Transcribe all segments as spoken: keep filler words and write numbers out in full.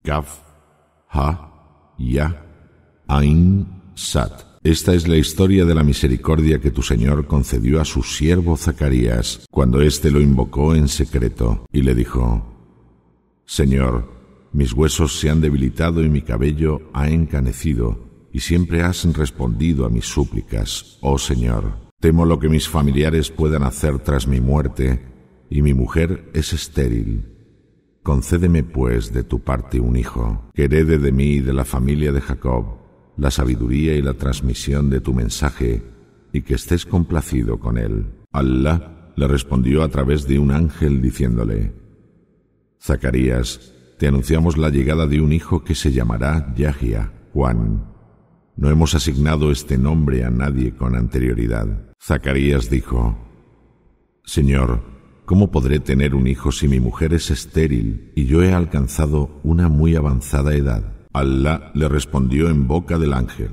Kaf, Ha, Ya, Ain, Sat. Esta es la historia de la misericordia que tu Señor concedió a su siervo Zacarías, cuando éste lo invocó en secreto, y le dijo: Señor, mis huesos se han debilitado y mi cabello ha encanecido, y siempre has respondido a mis súplicas, oh Señor. Temo lo que mis familiares puedan hacer tras mi muerte, y mi mujer es estéril. Concédeme, pues, de tu parte un hijo, que herede de mí y de la familia de Jacob la sabiduría y la transmisión de tu mensaje, y que estés complacido con él. Alá le respondió a través de un ángel diciéndole: Zacarías, te anunciamos la llegada de un hijo que se llamará Yahya, Juan. No hemos asignado este nombre a nadie con anterioridad. Zacarías dijo: Señor, ¿cómo podré tener un hijo si mi mujer es estéril y yo he alcanzado una muy avanzada edad? Alá le respondió en boca del ángel: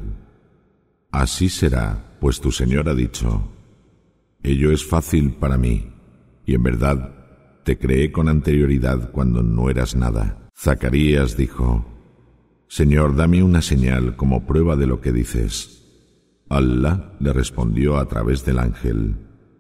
Así será, pues tu Señor ha dicho: Ello es fácil para mí, y en verdad te creé con anterioridad cuando no eras nada. Zacarías dijo: Señor, dame una señal como prueba de lo que dices. Alá le respondió a través del ángel: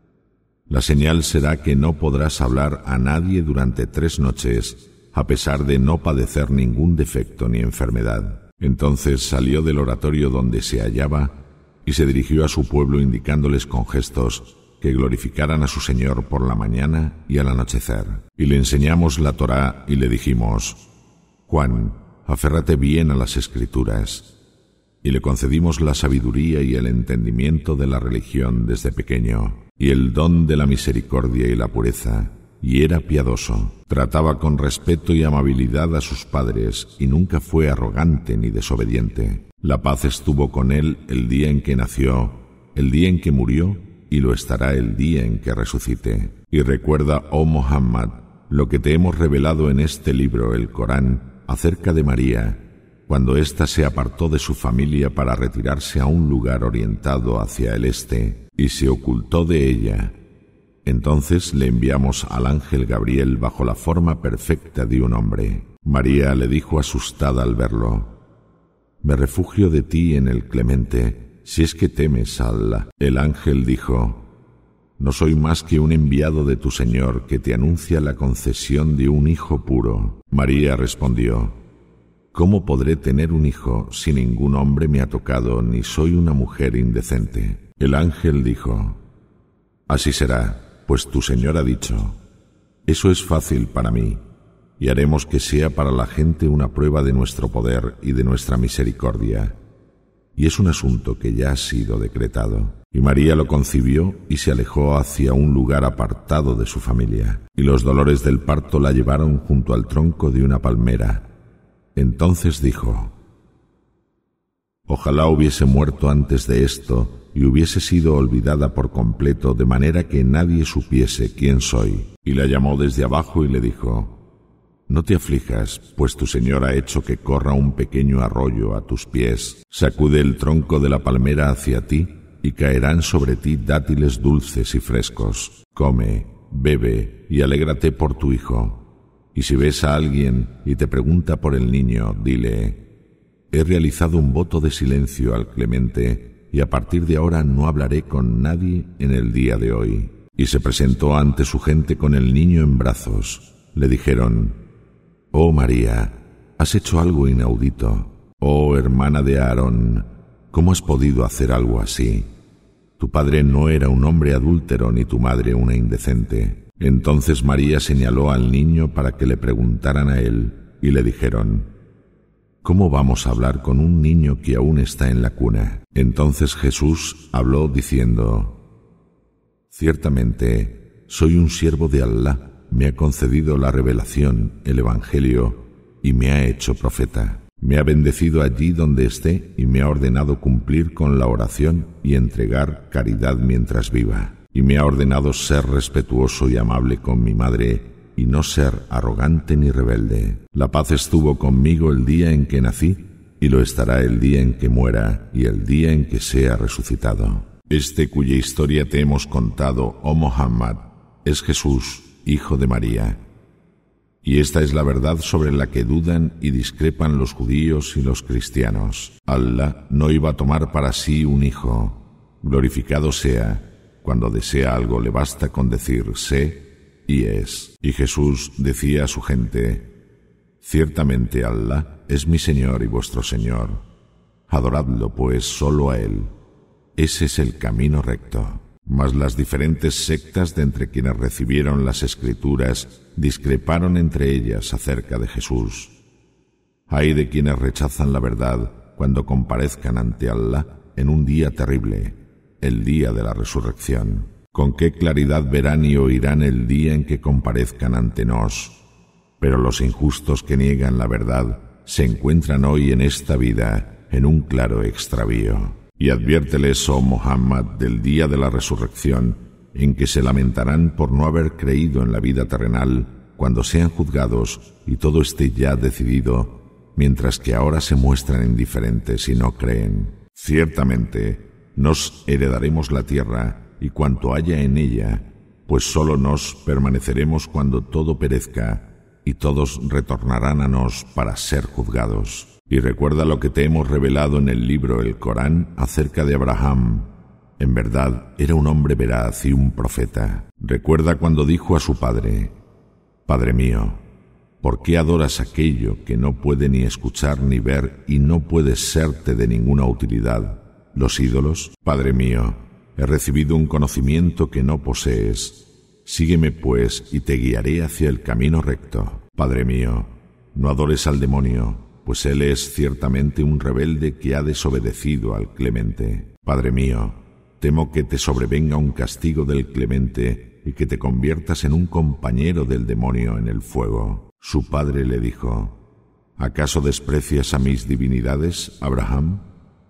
La señal será que no podrás hablar a nadie durante tres noches, a pesar de no padecer ningún defecto ni enfermedad. Entonces salió del oratorio donde se hallaba y se dirigió a su pueblo indicándoles con gestos que glorificaran a su Señor por la mañana y al anochecer. Y le enseñamos la Torá y le dijimos: Juan, aférrate bien a las Escrituras. Y le concedimos la sabiduría y el entendimiento de la religión desde pequeño, y el don de la misericordia y la pureza, y era piadoso. Trataba con respeto y amabilidad a sus padres, y nunca fue arrogante ni desobediente. La paz estuvo con él el día en que nació, el día en que murió, y lo estará el día en que resucite. Y recuerda, oh Muhammad, lo que te hemos revelado en este libro, el Corán, acerca de María, cuando ésta se apartó de su familia para retirarse a un lugar orientado hacia el este, y se ocultó de ella. Entonces le enviamos al ángel Gabriel bajo la forma perfecta de un hombre. María le dijo asustada al verlo: Me refugio de ti en el Clemente, si es que temes a Allah. El ángel dijo: No soy más que un enviado de tu Señor que te anuncia la concesión de un hijo puro. María respondió: ¿Cómo podré tener un hijo si ningún hombre me ha tocado ni soy una mujer indecente? El ángel dijo: Así será, pues tu Señor ha dicho: Eso es fácil para mí, y haremos que sea para la gente una prueba de nuestro poder y de nuestra misericordia. Y es un asunto que ya ha sido decretado. Y María lo concibió y se alejó hacia un lugar apartado de su familia, y los dolores del parto la llevaron junto al tronco de una palmera. Entonces dijo: Ojalá hubiese muerto antes de esto y hubiese sido olvidada por completo, de manera que nadie supiese quién soy. Y la llamó desde abajo y le dijo: No te aflijas, pues tu Señor ha hecho que corra un pequeño arroyo a tus pies. Sacude el tronco de la palmera hacia ti y caerán sobre ti dátiles dulces y frescos. Come, bebe y alégrate por tu hijo. Y si ves a alguien y te pregunta por el niño, dile: He realizado un voto de silencio al Clemente, y a partir de ahora no hablaré con nadie en el día de hoy. Y se presentó ante su gente con el niño en brazos. Le dijeron: Oh María, has hecho algo inaudito. Oh hermana de Aarón, ¿cómo has podido hacer algo así? Tu padre no era un hombre adúltero ni tu madre una indecente. Entonces María señaló al niño para que le preguntaran a él, y le dijeron: ¿Cómo vamos a hablar con un niño que aún está en la cuna? Entonces Jesús habló diciendo: Ciertamente, soy un siervo de Allah, me ha concedido la revelación, el Evangelio, y me ha hecho profeta. Me ha bendecido allí donde esté y me ha ordenado cumplir con la oración y entregar caridad mientras viva. Y me ha ordenado ser respetuoso y amable con mi madre y no ser arrogante ni rebelde. La paz estuvo conmigo el día en que nací y lo estará el día en que muera y el día en que sea resucitado. Este cuya historia te hemos contado, oh Muhammad, es Jesús, hijo de María. Y esta es la verdad sobre la que dudan y discrepan los judíos y los cristianos. Allah no iba a tomar para sí un hijo. Glorificado sea. Cuando desea algo le basta con decir sé y es. Y Jesús decía a su gente: ciertamente Allah es mi Señor y vuestro Señor. Adoradlo pues solo a Él. Ese es el camino recto. Mas las diferentes sectas de entre quienes recibieron las Escrituras discreparon entre ellas acerca de Jesús. Ay de quienes rechazan la verdad cuando comparezcan ante Allah en un día terrible, el día de la resurrección. ¿Con qué claridad verán y oirán el día en que comparezcan ante nos? Pero los injustos que niegan la verdad se encuentran hoy en esta vida en un claro extravío. Y adviérteles, oh Muhammad, del día de la resurrección, en que se lamentarán por no haber creído en la vida terrenal cuando sean juzgados y todo esté ya decidido, mientras que ahora se muestran indiferentes y no creen. Ciertamente, nos heredaremos la tierra y cuanto haya en ella, pues solo nos permaneceremos cuando todo perezca y todos retornarán a nos para ser juzgados. Y recuerda lo que te hemos revelado en el libro, el Corán, acerca de Abraham. En verdad, era un hombre veraz y un profeta. Recuerda cuando dijo a su padre: Padre mío, ¿por qué adoras aquello que no puede ni escuchar ni ver y no puede serte de ninguna utilidad? ¿Los ídolos? Padre mío, he recibido un conocimiento que no posees. Sígueme pues y te guiaré hacia el camino recto. Padre mío, no adores al demonio, pues él es ciertamente un rebelde que ha desobedecido al Clemente. Padre mío, temo que te sobrevenga un castigo del Clemente y que te conviertas en un compañero del demonio en el fuego. Su padre le dijo: ¿acaso desprecias a mis divinidades, Abraham?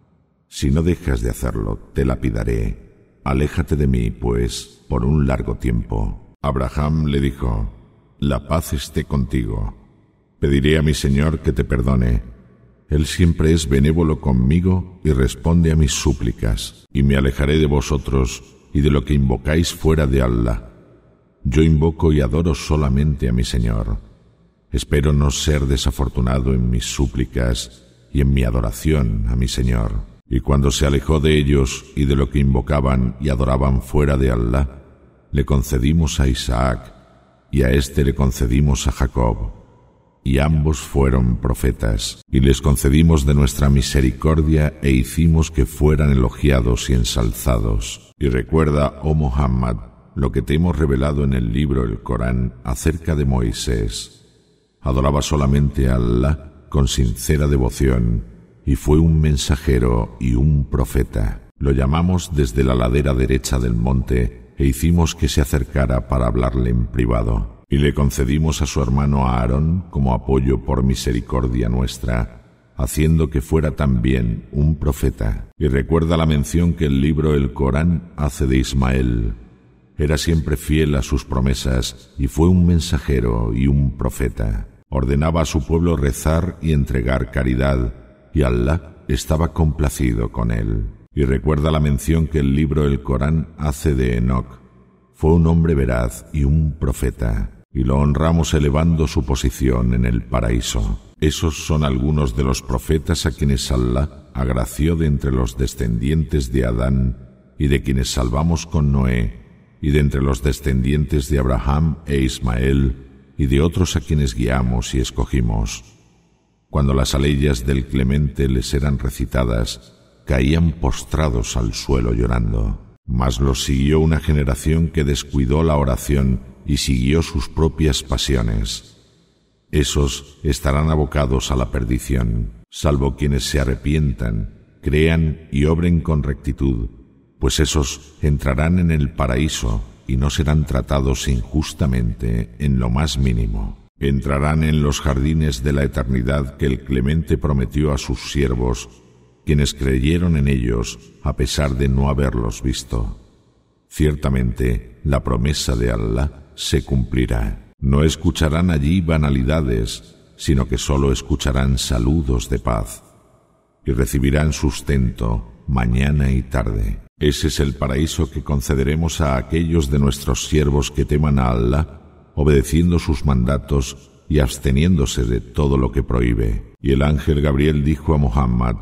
Si no dejas de hacerlo, te lapidaré. Aléjate de mí, pues, por un largo tiempo. Abraham le dijo: la paz esté contigo. Pediré a mi Señor que te perdone. Él siempre es benévolo conmigo y responde a mis súplicas, y me alejaré de vosotros y de lo que invocáis fuera de Allah. Yo invoco y adoro solamente a mi Señor. Espero no ser desafortunado en mis súplicas y en mi adoración a mi Señor. Y cuando se alejó de ellos y de lo que invocaban y adoraban fuera de Allah, le concedimos a Isaac, y a éste le concedimos a Jacob, y ambos fueron profetas, y les concedimos de nuestra misericordia e hicimos que fueran elogiados y ensalzados. Y recuerda, oh Muhammad, lo que te hemos revelado en el libro, el Corán, acerca de Moisés. Adoraba solamente a Allah con sincera devoción, y fue un mensajero y un profeta. Lo llamamos desde la ladera derecha del monte, e hicimos que se acercara para hablarle en privado. Y le concedimos a su hermano Aarón como apoyo por misericordia nuestra, haciendo que fuera también un profeta. Y recuerda la mención que el libro El Corán hace de Ismael. Era siempre fiel a sus promesas y fue un mensajero y un profeta. Ordenaba a su pueblo rezar y entregar caridad, y Allah estaba complacido con él. Y recuerda la mención que el libro El Corán hace de Enoc. Fue un hombre veraz y un profeta, y lo honramos elevando su posición en el paraíso. Esos son algunos de los profetas a quienes Allah agració de entre los descendientes de Adán y de quienes salvamos con Noé, y de entre los descendientes de Abraham e Ismael, y de otros a quienes guiamos y escogimos. Cuando las aleyas del Clemente les eran recitadas, caían postrados al suelo llorando. Mas los siguió una generación que descuidó la oración y siguió sus propias pasiones. Esos estarán abocados a la perdición, salvo quienes se arrepientan, crean y obren con rectitud, pues esos entrarán en el paraíso y no serán tratados injustamente en lo más mínimo. Entrarán en los jardines de la eternidad que el Clemente prometió a sus siervos, quienes creyeron en ellos a pesar de no haberlos visto. Ciertamente, la promesa de Allah se cumplirá. No escucharán allí banalidades, sino que solo escucharán saludos de paz, y recibirán sustento mañana y tarde. Ese es el paraíso que concederemos a aquellos de nuestros siervos que teman a Allah, obedeciendo sus mandatos y absteniéndose de todo lo que prohíbe. Y el ángel Gabriel dijo a Muhammad: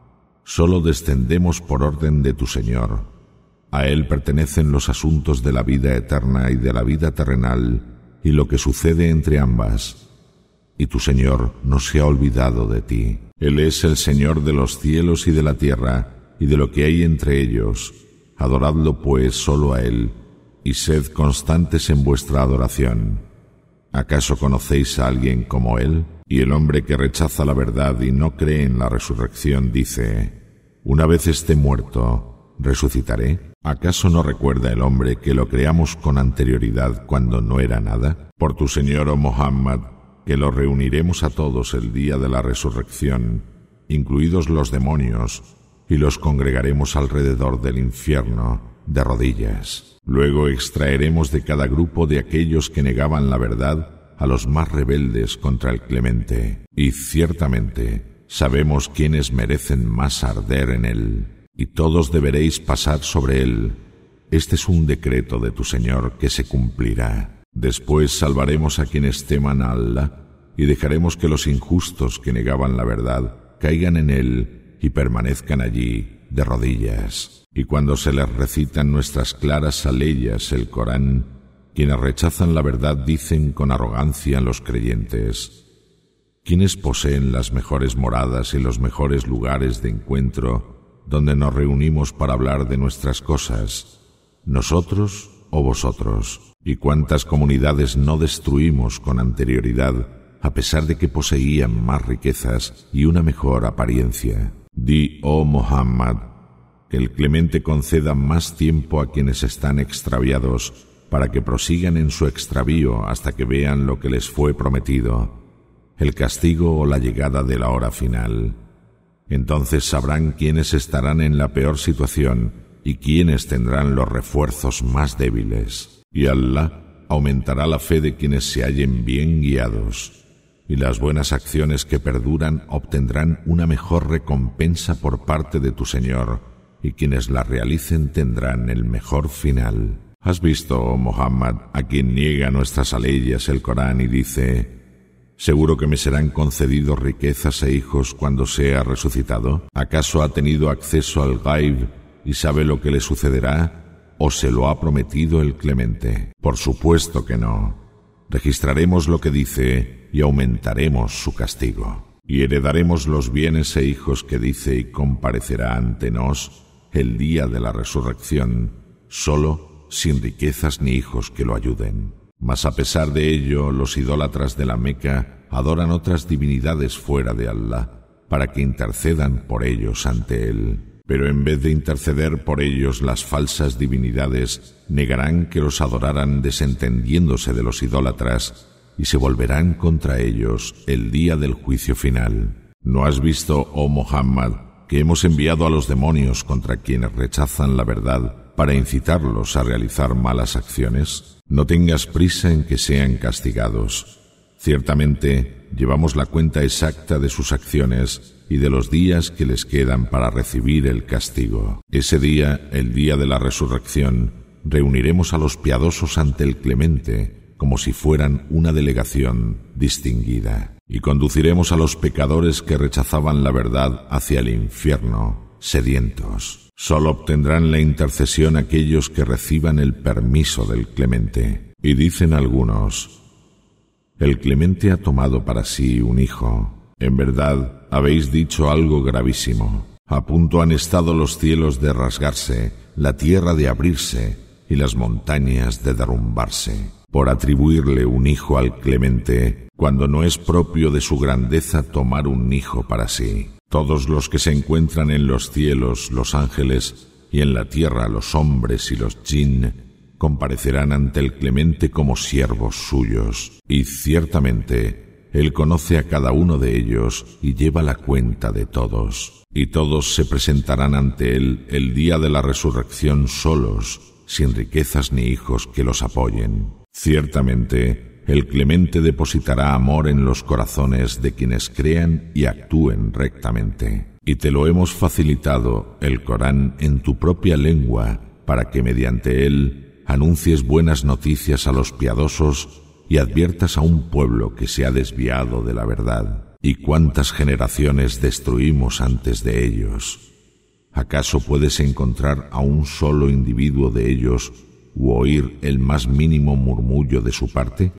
solo descendemos por orden de tu Señor. A él pertenecen los asuntos de la vida eterna y de la vida terrenal y lo que sucede entre ambas. Y tu Señor no se ha olvidado de ti. Él es el Señor de los cielos y de la tierra y de lo que hay entre ellos. Adoradlo pues solo a Él y sed constantes en vuestra adoración. ¿Acaso conocéis a alguien como Él? Y el hombre que rechaza la verdad y no cree en la resurrección dice: una vez esté muerto, ¿resucitaré? ¿Acaso no recuerda el hombre que lo creamos con anterioridad cuando no era nada? Por tu Señor, oh Muhammad, que los reuniremos a todos el día de la resurrección, incluidos los demonios, y los congregaremos alrededor del infierno, de rodillas. Luego extraeremos de cada grupo de aquellos que negaban la verdad a los más rebeldes contra el Clemente, y ciertamente sabemos quiénes merecen más arder en él, y todos deberéis pasar sobre él. Este es un decreto de tu Señor que se cumplirá. Después salvaremos a quienes teman a Allah y dejaremos que los injustos que negaban la verdad caigan en él y permanezcan allí de rodillas. Y cuando se les recitan nuestras claras aleyas, el Corán, quienes rechazan la verdad dicen con arrogancia a los creyentes: ¿quiénes poseen las mejores moradas y los mejores lugares de encuentro donde nos reunimos para hablar de nuestras cosas? ¿Nosotros o vosotros? ¿Y cuántas comunidades no destruimos con anterioridad, a pesar de que poseían más riquezas y una mejor apariencia? Di, oh Muhammad, que el Clemente conceda más tiempo a quienes están extraviados, para que prosigan en su extravío hasta que vean lo que les fue prometido, el castigo o la llegada de la hora final. Entonces sabrán quiénes estarán en la peor situación y quiénes tendrán los refuerzos más débiles. Y Allah aumentará la fe de quienes se hallen bien guiados, y las buenas acciones que perduran obtendrán una mejor recompensa por parte de tu Señor, y quienes la realicen tendrán el mejor final. ¿Has visto, oh Muhammad, a quien niega nuestras aleyas, el Corán, y dice: seguro que me serán concedidos riquezas e hijos cuando sea resucitado? ¿Acaso ha tenido acceso al Ghaib y sabe lo que le sucederá? ¿O se lo ha prometido el Clemente? Por supuesto que no. Registraremos lo que dice y aumentaremos su castigo. Y heredaremos los bienes e hijos que dice y comparecerá ante nos el día de la resurrección, solo sin riquezas ni hijos que lo ayuden. Mas a pesar de ello, los idólatras de la Meca adoran otras divinidades fuera de Allah, para que intercedan por ellos ante Él. Pero en vez de interceder por ellos, las falsas divinidades negarán que los adoraran desentendiéndose de los idólatras y se volverán contra ellos el día del juicio final. ¿No has visto, oh Muhammad, que hemos enviado a los demonios contra quienes rechazan la verdad para incitarlos a realizar malas acciones? No tengas prisa en que sean castigados. Ciertamente, llevamos la cuenta exacta de sus acciones y de los días que les quedan para recibir el castigo. Ese día, el día de la resurrección, reuniremos a los piadosos ante el Clemente, como si fueran una delegación distinguida, y conduciremos a los pecadores que rechazaban la verdad hacia el infierno, sedientos. Solo obtendrán la intercesión aquellos que reciban el permiso del Clemente. Y dicen algunos: el Clemente ha tomado para sí un hijo. En verdad, habéis dicho algo gravísimo. A punto han estado los cielos de rasgarse, la tierra de abrirse y las montañas de derrumbarse, por atribuirle un hijo al Clemente, cuando no es propio de su grandeza tomar un hijo para sí. Todos los que se encuentran en los cielos, los ángeles, y en la tierra, los hombres y los jinn, comparecerán ante el Clemente como siervos suyos, y ciertamente Él conoce a cada uno de ellos y lleva la cuenta de todos. Y todos se presentarán ante Él el día de la resurrección solos, sin riquezas ni hijos que los apoyen. Ciertamente, el Clemente depositará amor en los corazones de quienes crean y actúen rectamente. Y te lo hemos facilitado, el Corán, en tu propia lengua, para que mediante él anuncies buenas noticias a los piadosos y adviertas a un pueblo que se ha desviado de la verdad. ¿Y cuántas generaciones destruimos antes de ellos? ¿Acaso puedes encontrar a un solo individuo de ellos u oír el más mínimo murmullo de su parte?